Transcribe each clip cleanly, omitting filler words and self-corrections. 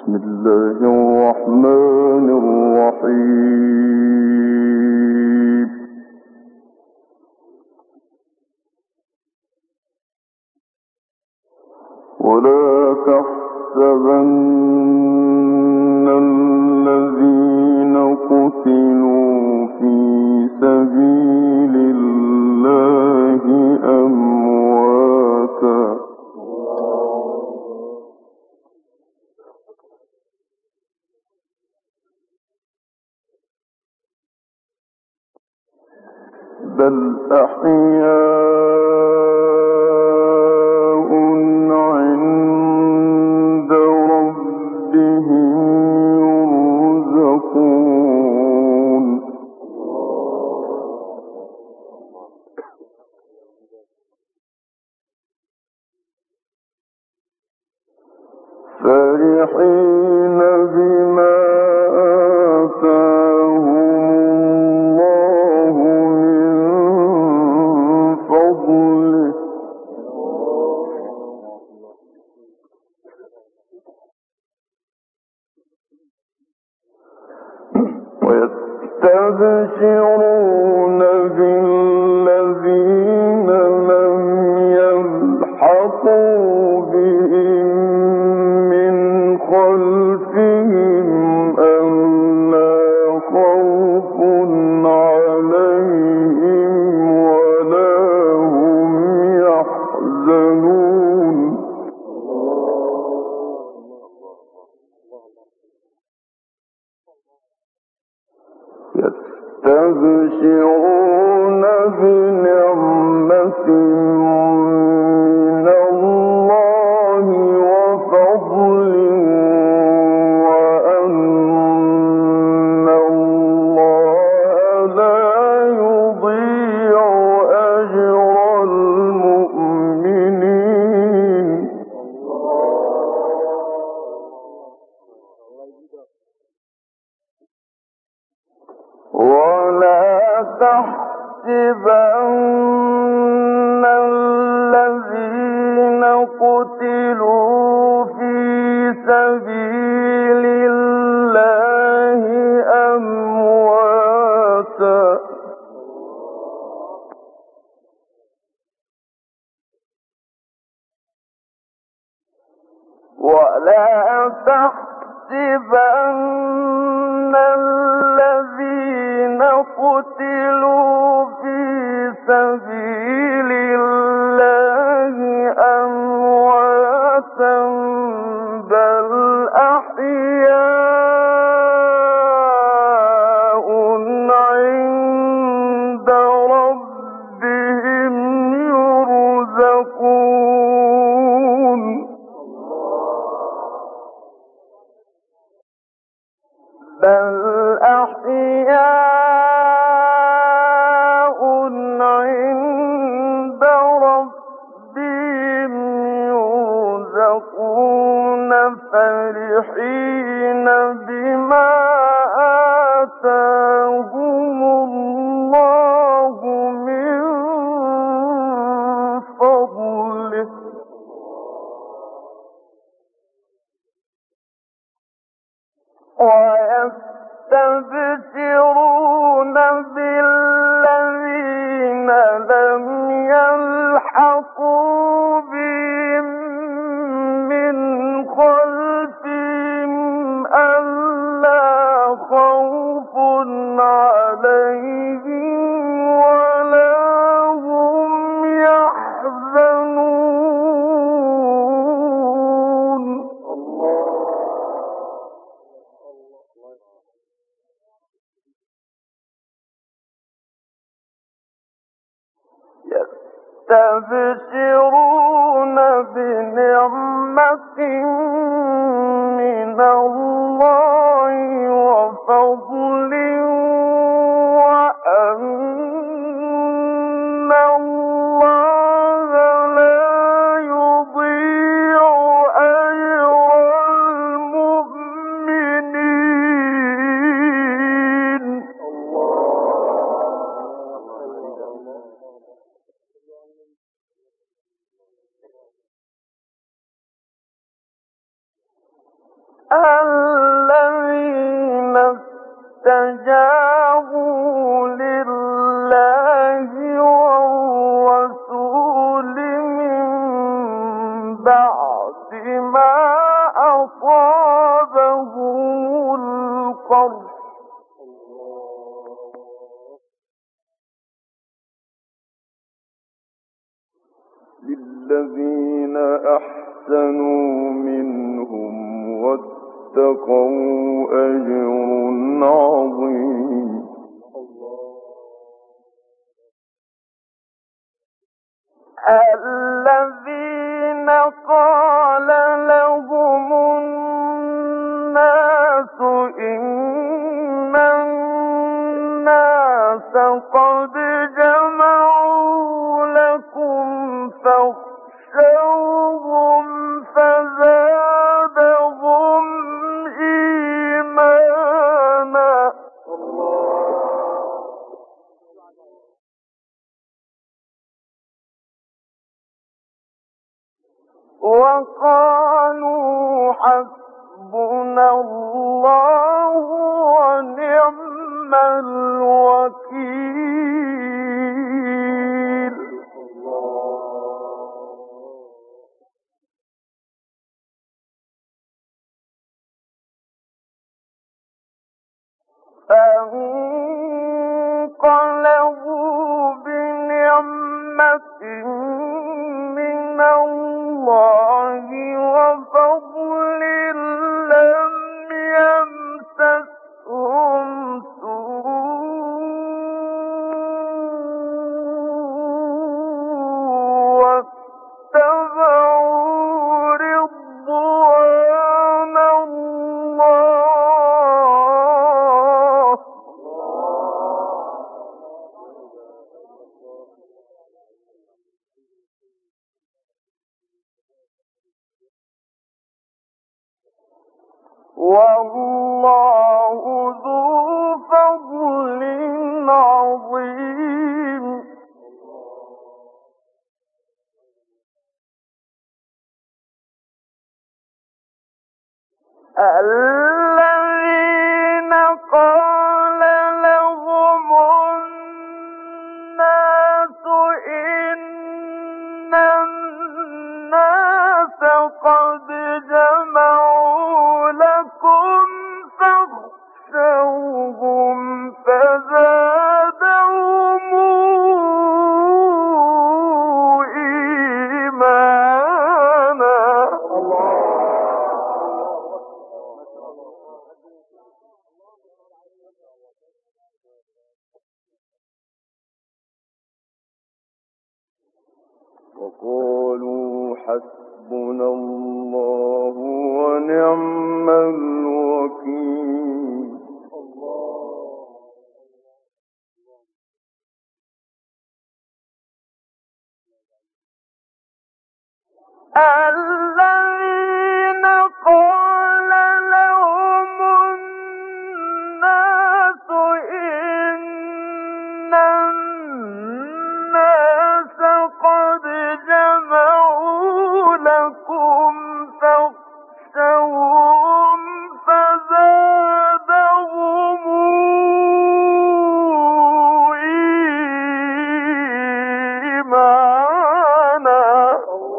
بسم الله الرحمن الرحيم. ولا تحسبن الذين قتلوا في سبيل الله أمواتا بل أحياء عند ربهم يرزقون فرحين بما آتاهم ويستبشرون بالذين لم يلحقوا بهم من خلفهم ألا خوف عليهم ولا هم يحزنون يستبشرون بنعمة من الله وفضل وأن الله لا يضيع أجر المؤمنين ولا تحسبن الذين قتلوا في سبيل الله أمواتا ولا تحسبن الذين قتلوا في سبيل الله أمواتا بل أحياء عند ربهم يرزقون بل أحياء عند ربهم يرزقون فرحين بما آتاهم الله من فضله ويستبشرون بالذين لم يلحقوا بهم من خلفهم ألا خوف عليهم ولا هم يحزنون يستبشرون بنعمة من الله وفضل وأن الله لا يضيع أجر المؤمنين فاستجابوا لله والرسول من بعد ما أصابهم القرح للذين أحسنوا منهم واتقوا أجر عظيم. الذين قال لهم الناس إن الناس قد جمعوا لكم فاخشوهم فزادهم إيمانا وقالوا حسبنا الله ونعم الوكيل. فانقلبوا بنعمة من الله وفضل لم يمسسهم سوء واتبعوا رضوان الله والله ذو فضل عظيم. الذين قال لهم الناس إن الناس قد جمعوا لكم فاخشوهم فزادهم إيمانا وقالوا حسبنا الله ونعم الوكيل. الذين قال لهم الناس إن الناس قد جمعوا لكم فاخشوهم فزادهم إيمانا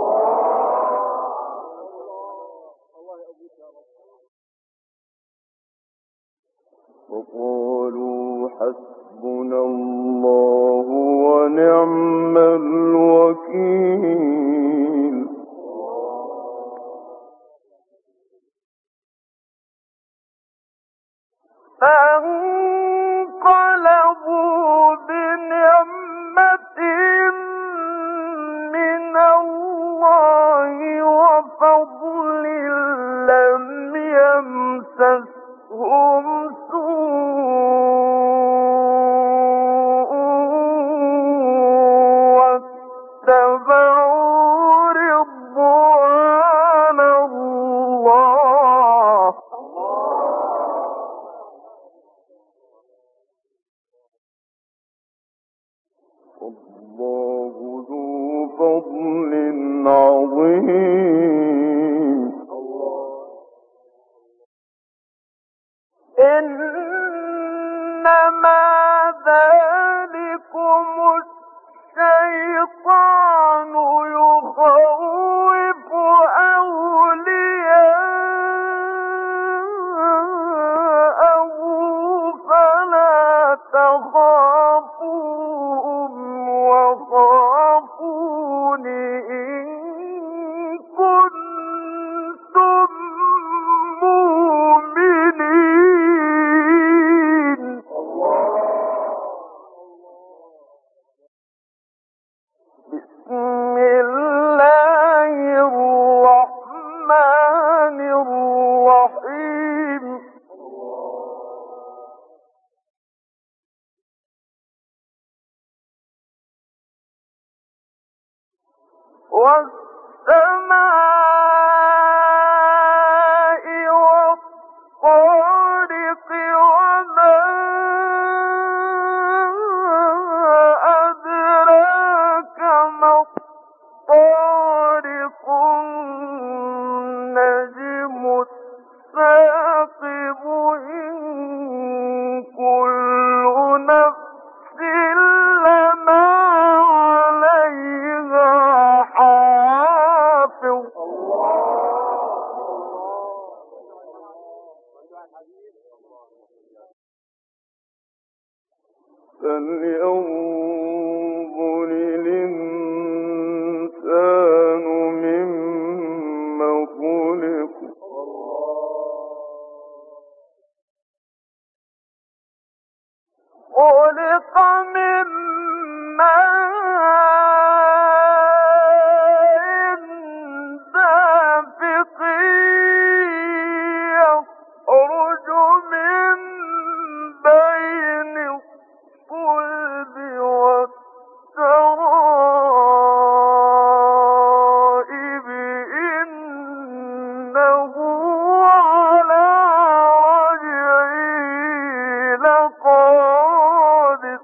وقالوا حسبنا الله ونعم الوكيل. فانقلبوا بنعمة من الله وفضل لم يمسسهم سوء واتبعوا رضوان الله والله ذو فضل عظيم. إن والطارق وما أدراك ما الطارق النجم الثاقب إن كل نفس لما عليها حافظ فلينظر الإنسان مما خلق خلق من ماء دافق يخرج من بين الصلب والترائب إنه على رجعه لقادر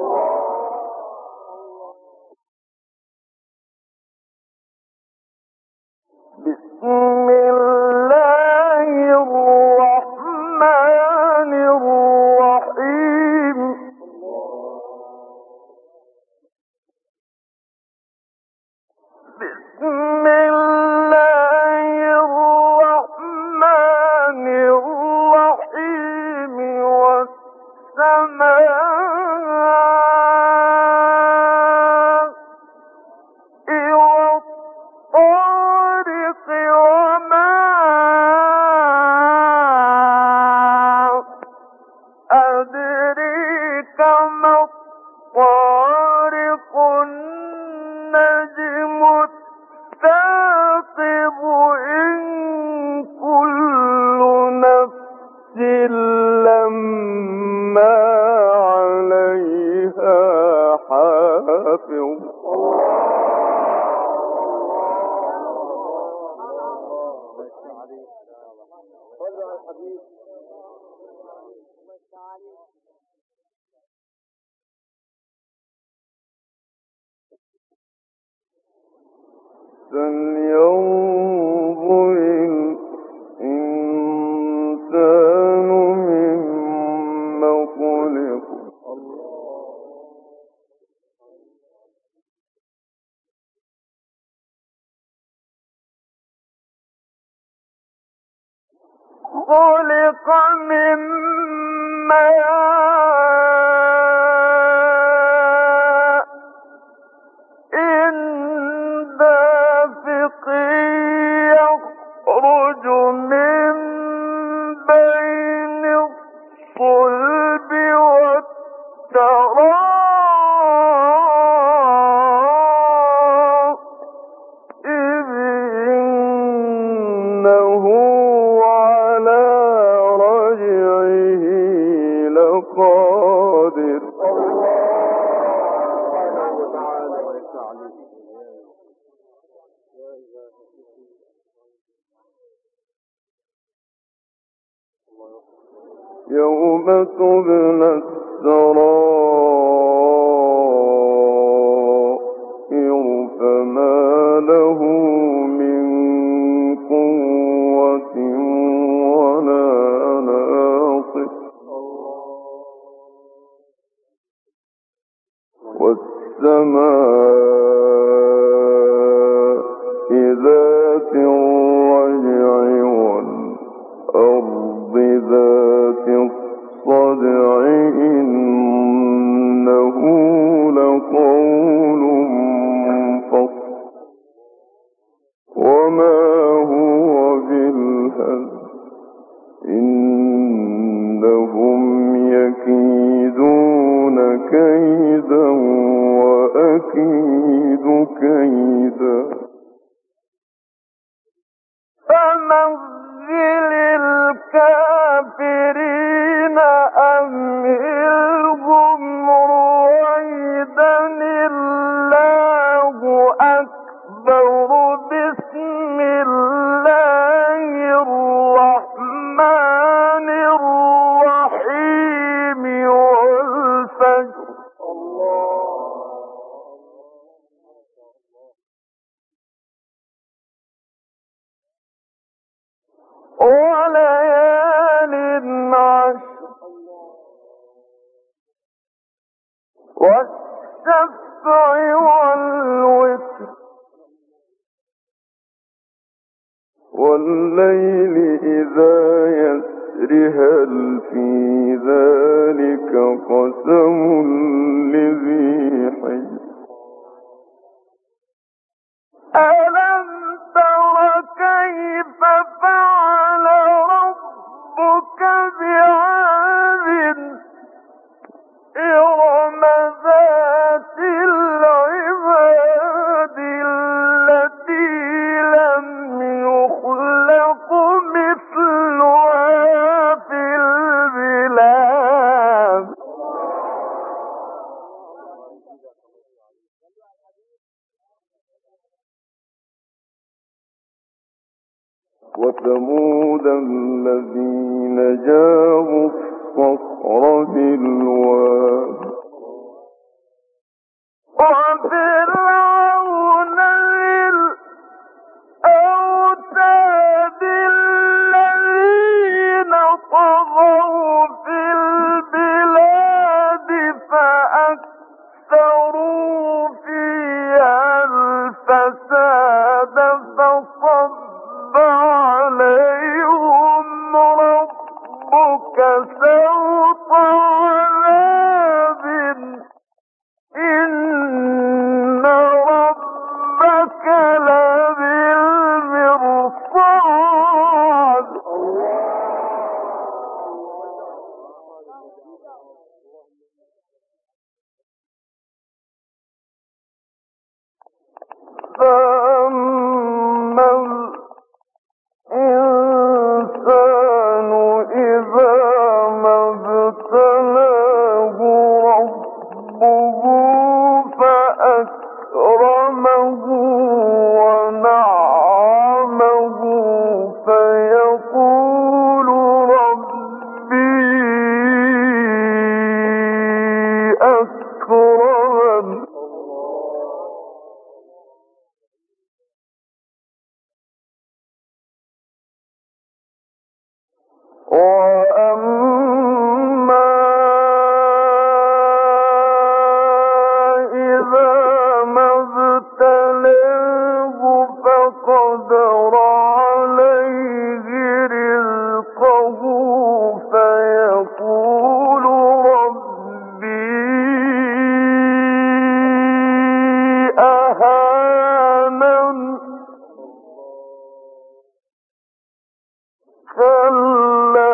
بسم الله الرحمن الرحيم بسم الله الرحمن الرحيم والسماء والطارق وما أدريك ما الطارق النجم الثاقب إن كل نفس لما عليها حافظ فلينظر الإنسان مما خلق خلق من ماء دافق يخرج من بين الصلب والترائب إنه على رجعه لقادر يوم تبلى السرائر فما له من قوة ولا ناصر والسماء ذات الرجع والأرض ذات الصدع إنه وليال عشر والشفع والوتر والليل إذا يسر هل في ذلك قسم لذي حجر ألم تر كيف فعل ربك بعاد إرم ذات العماد التي لم يخلق مثلها في البلاد وثمود الذين جابوا الصخر بالواد وفرعون ذي الأوتاد الذين طغوا في البلاد فأكثروا فيها الفساد فصب عليهم ربك سوط عذاب إن ربك لبالمرصاد فأما الإنسان إذا ما ابتلاه ربه فأكرمه ونعمه فيقول ربي أكرمن وأما إذا ما ابتلاه فقدر عليه رزقه فيقول ربي أهانن كلا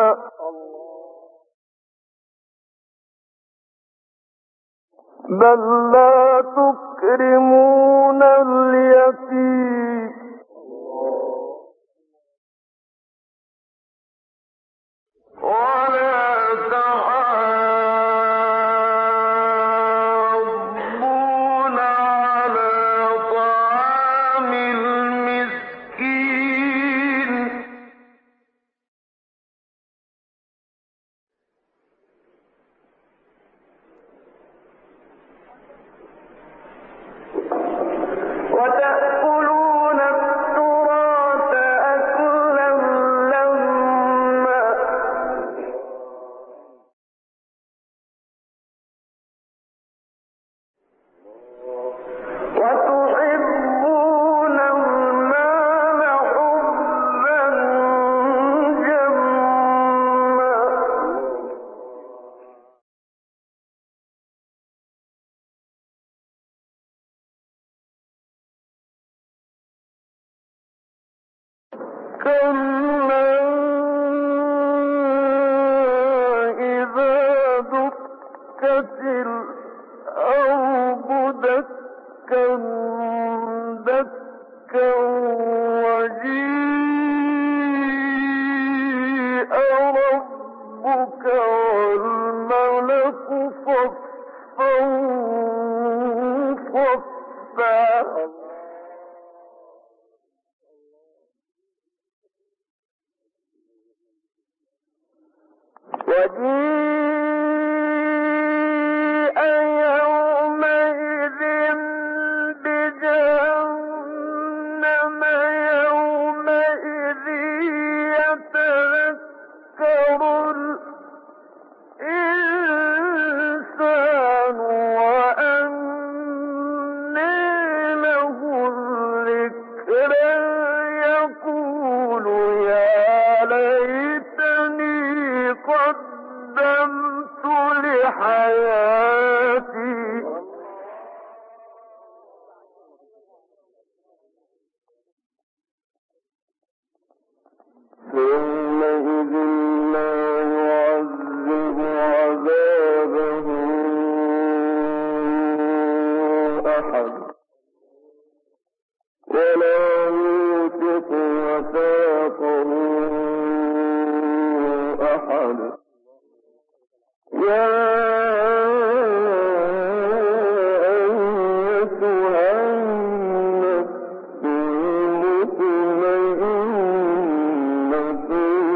بل لا تكرمون اليتيم ولا تحاضون على طعام المسكين وتأكلون التراث أكلا لما وتحبون المال حبا جما كلا إذا دكت الأرض دكا دكا وجيء ربك والملك صفا صفا وجيء يومئذ بجهنم يومئذ يتساءلون يقول يا ليتني قدمت لحياتي يومئذ لا يعذب عذابه أحد ولا يوثق وثاقه أحد يا أيتها النفس المطمئنة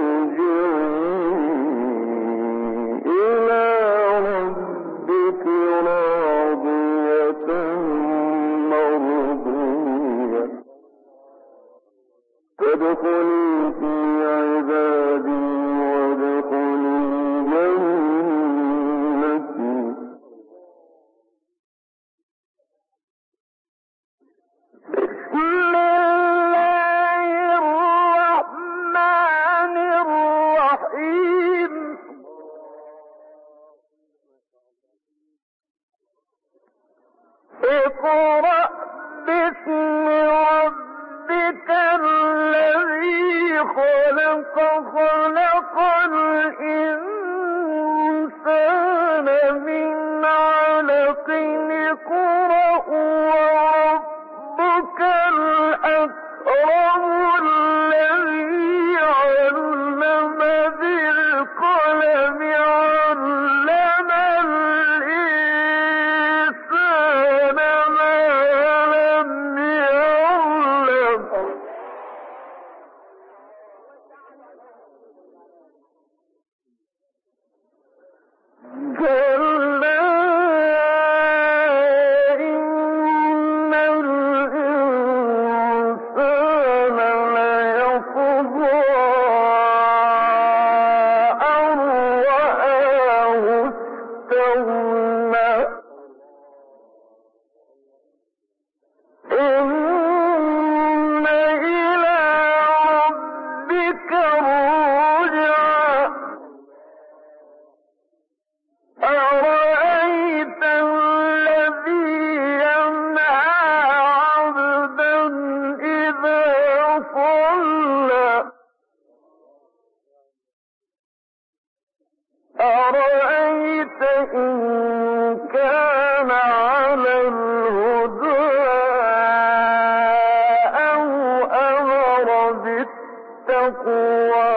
ارجعي إلى ربك راضية مرضية فادخلي في عبادي وادخلي جنتي بسم الله الرحمن الرحيم اقرأ باسم ربك الذي خلق خلق الإنسان من علق اقرأ وربك الأكرم الذي علم بالقلم علم الإنسان ما لم يعلم كلا إن الإنسان ليطغى أن رآه استغنى إن إلى ربك الرجعى أرأيت الذي ينهى عبدا إذا صلى أرأيت إن كان على الهدى أو أمر بالتقوى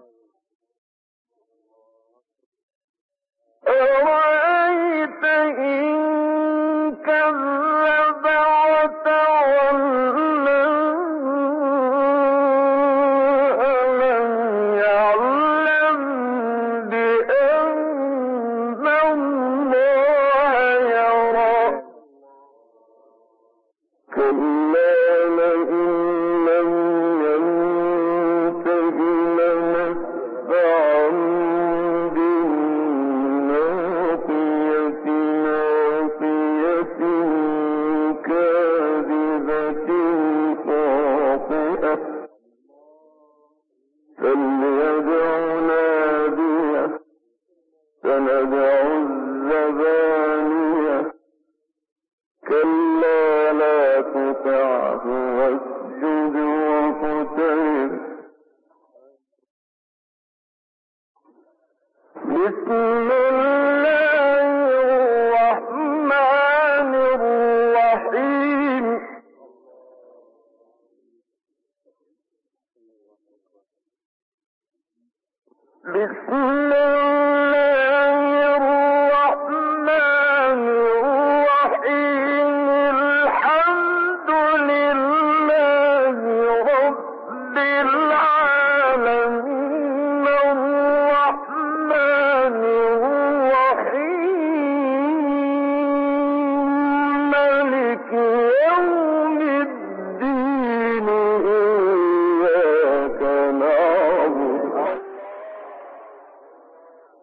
أرأيت إن كذب وتولى ألم يعلم بأن الله يرى كلا لئن لم ينته لنسفعا بالناصية ناصية كاذبة خاطئة فليدع ناديه سندع الزبانية كلا لا تطعه واسجد واقترب بسم الله الرحمن الرحيم بسم الله الرحمن الرحيم الحمد لله رب العالمين الرحمن الرحيم مالك يوم الدين إياك نعبد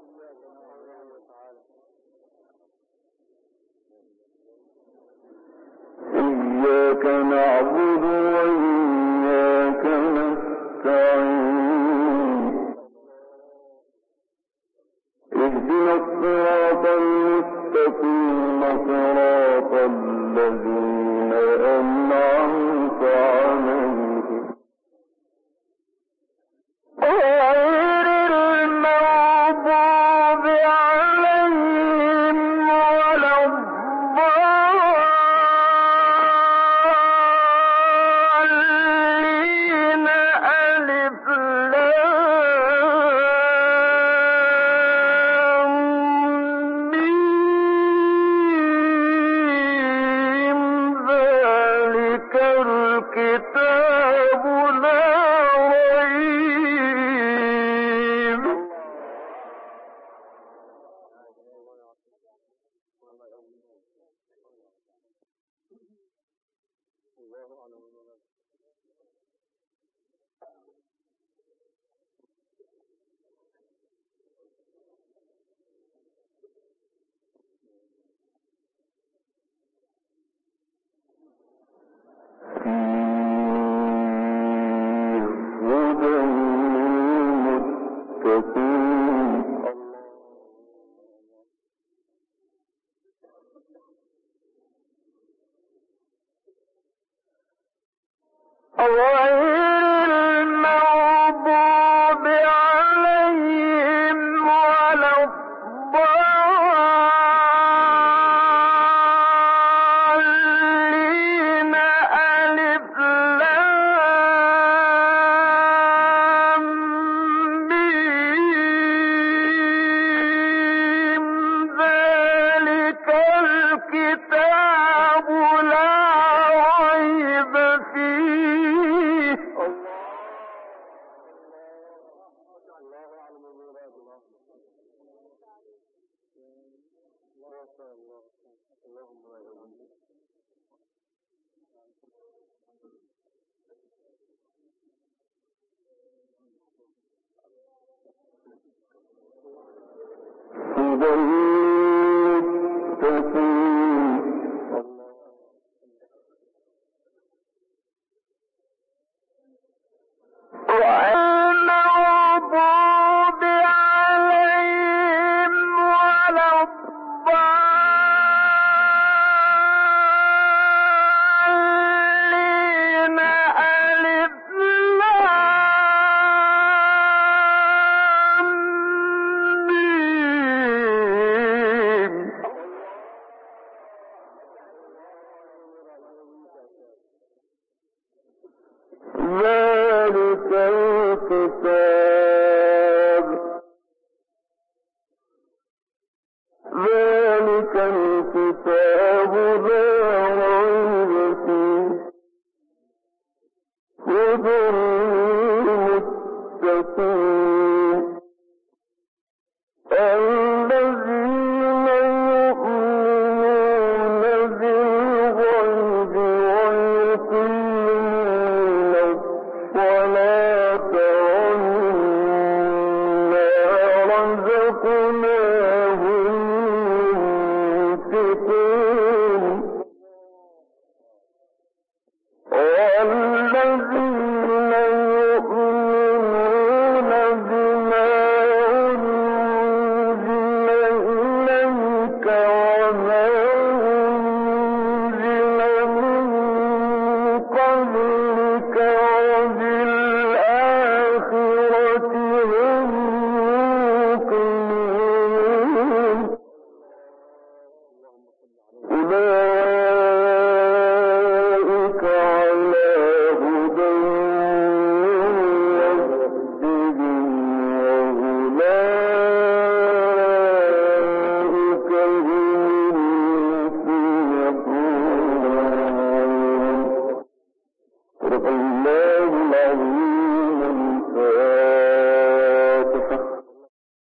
الله